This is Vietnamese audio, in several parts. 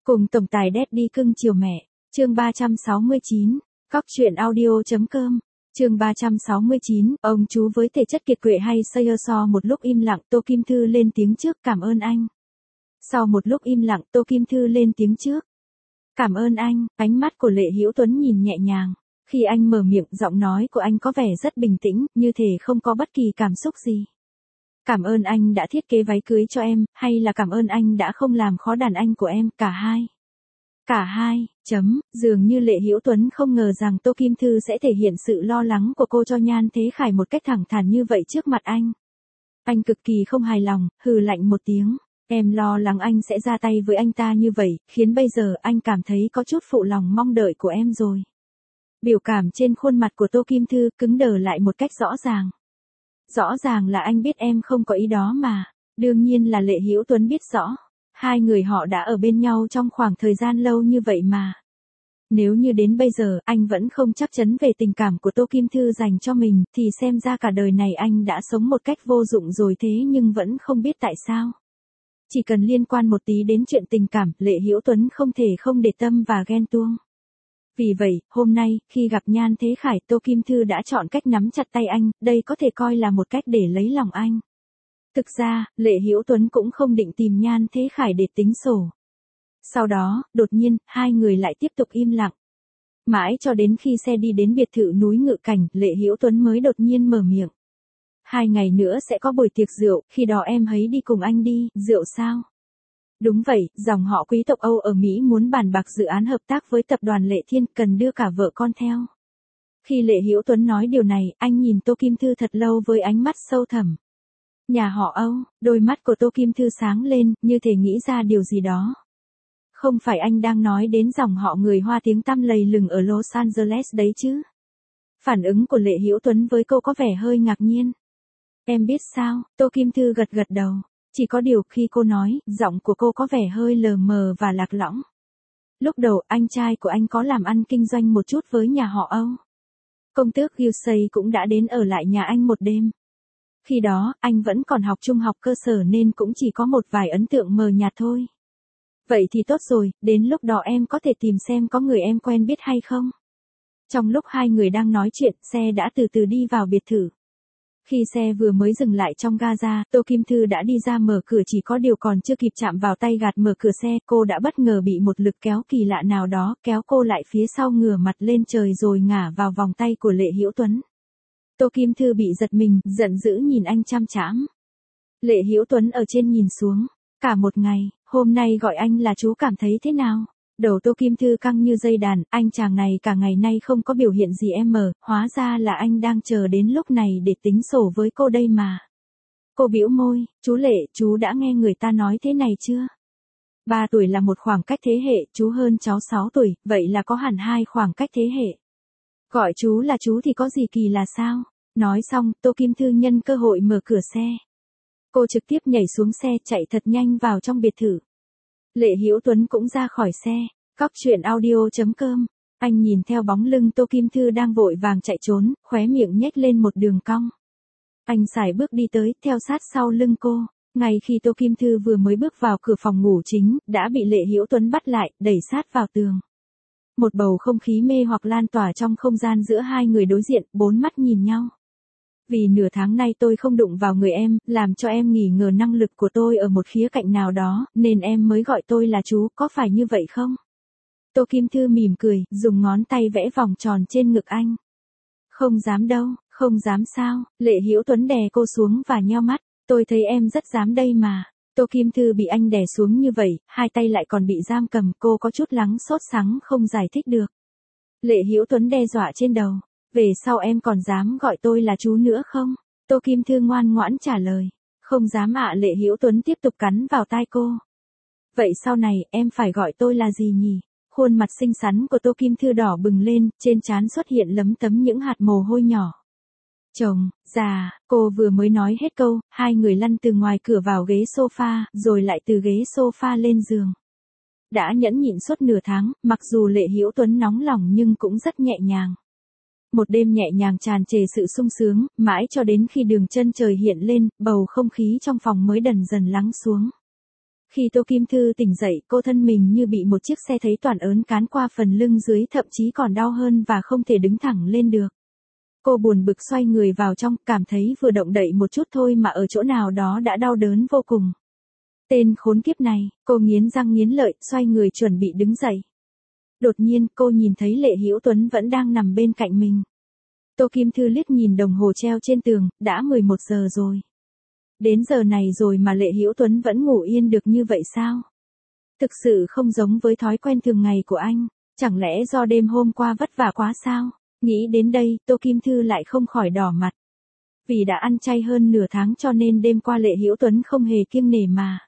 Cùng tổng tài Daddy cưng chiều mẹ, chương 369, Cóc truyện audio.com, chương 369, ông chú với thể chất kiệt quệ hay Seoso. Một lúc im lặng, Tô Kim Thư lên tiếng trước, cảm ơn anh. Sau một lúc im lặng, Tô Kim Thư lên tiếng trước. Cảm ơn anh. Ánh mắt của Lệ Hữu Tuấn nhìn nhẹ nhàng. Khi anh mở miệng, giọng nói của anh có vẻ rất bình tĩnh, như thể không có bất kỳ cảm xúc gì. Cảm ơn anh đã thiết kế váy cưới cho em, hay là cảm ơn anh đã không làm khó đàn anh của em, cả hai. Cả hai, dường như Lệ Hữu Tuấn không ngờ rằng Tô Kim Thư sẽ thể hiện sự lo lắng của cô cho Nhan Thế Khải một cách thẳng thắn như vậy trước mặt anh. Anh cực kỳ không hài lòng, hừ lạnh một tiếng. Em lo lắng anh sẽ ra tay với anh ta như vậy, khiến bây giờ anh cảm thấy có chút phụ lòng mong đợi của em rồi. Biểu cảm trên khuôn mặt của Tô Kim Thư cứng đờ lại một cách rõ ràng. Rõ ràng là anh biết em không có ý đó mà. Đương nhiên là Lệ Hữu Tuấn biết rõ. Hai người họ đã ở bên nhau trong khoảng thời gian lâu như vậy mà. Nếu như đến bây giờ anh vẫn không chắc chắn về tình cảm của Tô Kim Thư dành cho mình, thì xem ra cả đời này anh đã sống một cách vô dụng rồi, thế nhưng vẫn không biết tại sao. Chỉ cần liên quan một tí đến chuyện tình cảm, Lệ Hữu Tuấn không thể không để tâm và ghen tuông. Vì vậy, hôm nay, khi gặp Nhan Thế Khải, Tô Kim Thư đã chọn cách nắm chặt tay anh, đây có thể coi là một cách để lấy lòng anh. Thực ra, Lệ Hữu Tuấn cũng không định tìm Nhan Thế Khải để tính sổ. Sau đó, đột nhiên, hai người lại tiếp tục im lặng. Mãi cho đến khi xe đi đến biệt thự núi Ngự Cảnh, Lệ Hữu Tuấn mới đột nhiên mở miệng. 2 ngày nữa sẽ có buổi tiệc rượu, khi đó em hãy đi cùng anh đi. Rượu sao? Đúng vậy, dòng họ quý tộc Âu ở Mỹ muốn bàn bạc dự án hợp tác với tập đoàn Lệ Thiên, cần đưa cả vợ con theo. Khi Lệ Hữu Tuấn nói điều này, anh nhìn Tô Kim Thư thật lâu với ánh mắt sâu thẳm. Nhà họ Âu, đôi mắt của Tô Kim Thư sáng lên, như thể nghĩ ra điều gì đó. Không phải anh đang nói đến dòng họ người Hoa tiếng tăm lầy lừng ở Los Angeles đấy chứ? Phản ứng của Lệ Hữu Tuấn với cô có vẻ hơi ngạc nhiên. Em biết sao? Tô Kim Thư gật gật đầu. Chỉ có điều khi cô nói, giọng của cô có vẻ hơi lờ mờ và lạc lõng. Lúc đầu, anh trai của anh có làm ăn kinh doanh một chút với nhà họ Âu. Công tước Gilsey cũng đã đến ở lại nhà anh một đêm. Khi đó, anh vẫn còn học trung học cơ sở nên cũng chỉ có một vài ấn tượng mờ nhạt thôi. Vậy thì tốt rồi, đến lúc đó em có thể tìm xem có người em quen biết hay không. Trong lúc hai người đang nói chuyện, xe đã từ từ đi vào biệt thự. Khi xe vừa mới dừng lại trong ga, Tô Kim Thư đã đi ra mở cửa, chỉ có điều còn chưa kịp chạm vào tay gạt mở cửa xe, cô đã bất ngờ bị một lực kéo kỳ lạ nào đó kéo cô lại phía sau, ngửa mặt lên trời rồi ngả vào vòng tay của Lệ Hữu Tuấn. Tô Kim Thư bị giật mình, giận dữ nhìn anh chăm chăm. Lệ Hữu Tuấn ở trên nhìn xuống. Cả một ngày, hôm nay gọi anh là chú cảm thấy thế nào? Đầu Tô Kim Thư căng như dây đàn, anh chàng này cả ngày nay không có biểu hiện gì em mờ, hóa ra là anh đang chờ đến lúc này để tính sổ với cô đây mà. Cô bĩu môi, chú Lệ, chú đã nghe người ta nói thế này chưa? 3 tuổi là một khoảng cách thế hệ, chú hơn cháu 6 tuổi, vậy là có hẳn 2 khoảng cách thế hệ. Gọi chú là chú thì có gì kỳ là sao? Nói xong, Tô Kim Thư nhân cơ hội mở cửa xe. Cô trực tiếp nhảy xuống xe, chạy thật nhanh vào trong biệt thự. Lệ Hữu Tuấn cũng ra khỏi xe. Cóc truyện audio.com. Anh nhìn theo bóng lưng Tô Kim Thư đang vội vàng chạy trốn, khóe miệng nhếch lên một đường cong. Anh sải bước đi tới, theo sát sau lưng cô. Ngay khi Tô Kim Thư vừa mới bước vào cửa phòng ngủ chính, đã bị Lệ Hữu Tuấn bắt lại, đẩy sát vào tường. Một bầu không khí mê hoặc lan tỏa trong không gian giữa hai người đối diện, bốn mắt nhìn nhau. Vì nửa tháng nay tôi không đụng vào người em, làm cho em nghi ngờ năng lực của tôi ở một khía cạnh nào đó, nên em mới gọi tôi là chú, có phải như vậy không? Tô Kim Thư mỉm cười, dùng ngón tay vẽ vòng tròn trên ngực anh. Không dám đâu, không dám sao? Lệ Hữu Tuấn đè cô xuống và nheo mắt, tôi thấy em rất dám đây mà. Tô Kim Thư bị anh đè xuống như vậy, hai tay lại còn bị giam cầm, cô có chút lắng sốt sắng không giải thích được. Lệ Hữu Tuấn đe dọa trên đầu. Về sau em còn dám gọi tôi là chú nữa không? Tô Kim Thư ngoan ngoãn trả lời. Không dám ạ. Lệ Hữu Tuấn tiếp tục cắn vào tai cô. Vậy sau này, em phải gọi tôi là gì nhỉ? Khuôn mặt xinh xắn của Tô Kim Thư đỏ bừng lên, trên trán xuất hiện lấm tấm những hạt mồ hôi nhỏ. Chồng, già, cô vừa mới nói hết câu, hai người lăn từ ngoài cửa vào ghế sofa, rồi lại từ ghế sofa lên giường. Đã nhẫn nhịn suốt nửa tháng, mặc dù Lệ Hữu Tuấn nóng lòng nhưng cũng rất nhẹ nhàng. Một đêm nhẹ nhàng tràn trề sự sung sướng, mãi cho đến khi đường chân trời hiện lên, bầu không khí trong phòng mới dần dần lắng xuống. Khi Tô Kim Thư tỉnh dậy, cô thân mình như bị một chiếc xe thấy toàn ớn cán qua phần lưng dưới, thậm chí còn đau hơn và không thể đứng thẳng lên được. Cô buồn bực xoay người vào trong, cảm thấy vừa động đậy một chút thôi mà ở chỗ nào đó đã đau đớn vô cùng. Tên khốn kiếp này, cô nghiến răng nghiến lợi, xoay người chuẩn bị đứng dậy. Đột nhiên, cô nhìn thấy Lệ Hữu Tuấn vẫn đang nằm bên cạnh mình. Tô Kim Thư liếc nhìn đồng hồ treo trên tường, đã 11 giờ rồi. Đến giờ này rồi mà Lệ Hữu Tuấn vẫn ngủ yên được như vậy sao? Thực sự không giống với thói quen thường ngày của anh, chẳng lẽ do đêm hôm qua vất vả quá sao? Nghĩ đến đây, Tô Kim Thư lại không khỏi đỏ mặt. Vì đã ăn chay hơn nửa tháng cho nên đêm qua Lệ Hữu Tuấn không hề kiêng nể mà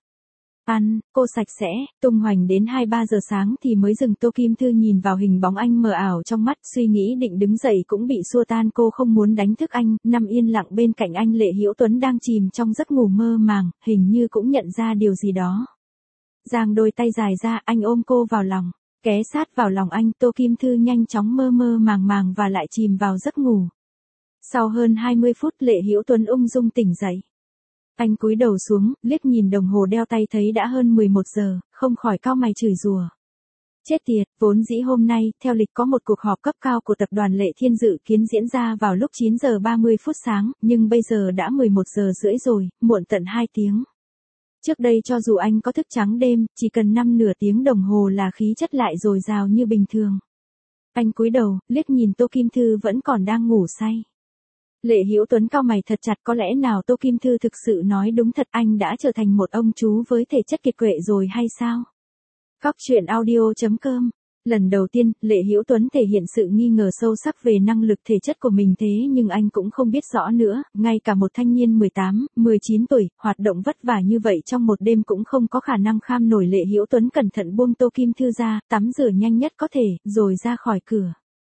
ăn, cô sạch sẽ, tung hoành đến 2-3 giờ sáng thì mới dừng. Tô Kim Thư nhìn vào hình bóng anh mờ ảo trong mắt, suy nghĩ định đứng dậy cũng bị xua tan. Cô không muốn đánh thức anh, nằm yên lặng bên cạnh anh. Lệ Hữu Tuấn đang chìm trong giấc ngủ mơ màng, hình như cũng nhận ra điều gì đó. Giang đôi tay dài ra, anh ôm cô vào lòng, ghé sát vào lòng anh. Tô Kim Thư nhanh chóng mơ mơ màng màng và lại chìm vào giấc ngủ. Sau hơn 20 phút Lệ Hữu Tuấn ung dung tỉnh dậy. Anh cúi đầu xuống, liếc nhìn đồng hồ đeo tay thấy đã hơn 11 giờ, không khỏi cau mày chửi rủa. Chết tiệt, vốn dĩ hôm nay, theo lịch có một cuộc họp cấp cao của tập đoàn Lệ Thiên dự kiến diễn ra vào lúc 9 giờ 30 phút sáng, nhưng bây giờ đã 11 giờ rưỡi rồi, muộn tận 2 tiếng. Trước đây cho dù anh có thức trắng đêm, chỉ cần nửa tiếng đồng hồ là khí chất lại dồi dào như bình thường. Anh cúi đầu, liếc nhìn Tô Kim Thư vẫn còn đang ngủ say. Lệ Hữu Tuấn cau mày thật chặt, có lẽ nào Tô Kim Thư thực sự nói đúng thật, anh đã trở thành một ông chú với thể chất kiệt quệ rồi hay sao? Góc truyện audio.com. Lần đầu tiên, Lệ Hữu Tuấn thể hiện sự nghi ngờ sâu sắc về năng lực thể chất của mình, thế nhưng anh cũng không biết rõ nữa, ngay cả một thanh niên 18, 19 tuổi, hoạt động vất vả như vậy trong một đêm cũng không có khả năng kham nổi. Lệ Hữu Tuấn cẩn thận buông Tô Kim Thư ra, tắm rửa nhanh nhất có thể, rồi ra khỏi cửa.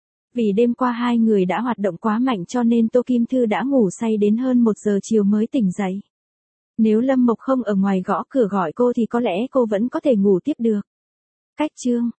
Vì đêm qua hai người đã hoạt động quá mạnh cho nên Tô Kim Thư đã ngủ say đến hơn 1 giờ chiều mới tỉnh dậy. Nếu Lâm Mộc không ở ngoài gõ cửa gọi cô thì có lẽ cô vẫn có thể ngủ tiếp được. Cách chương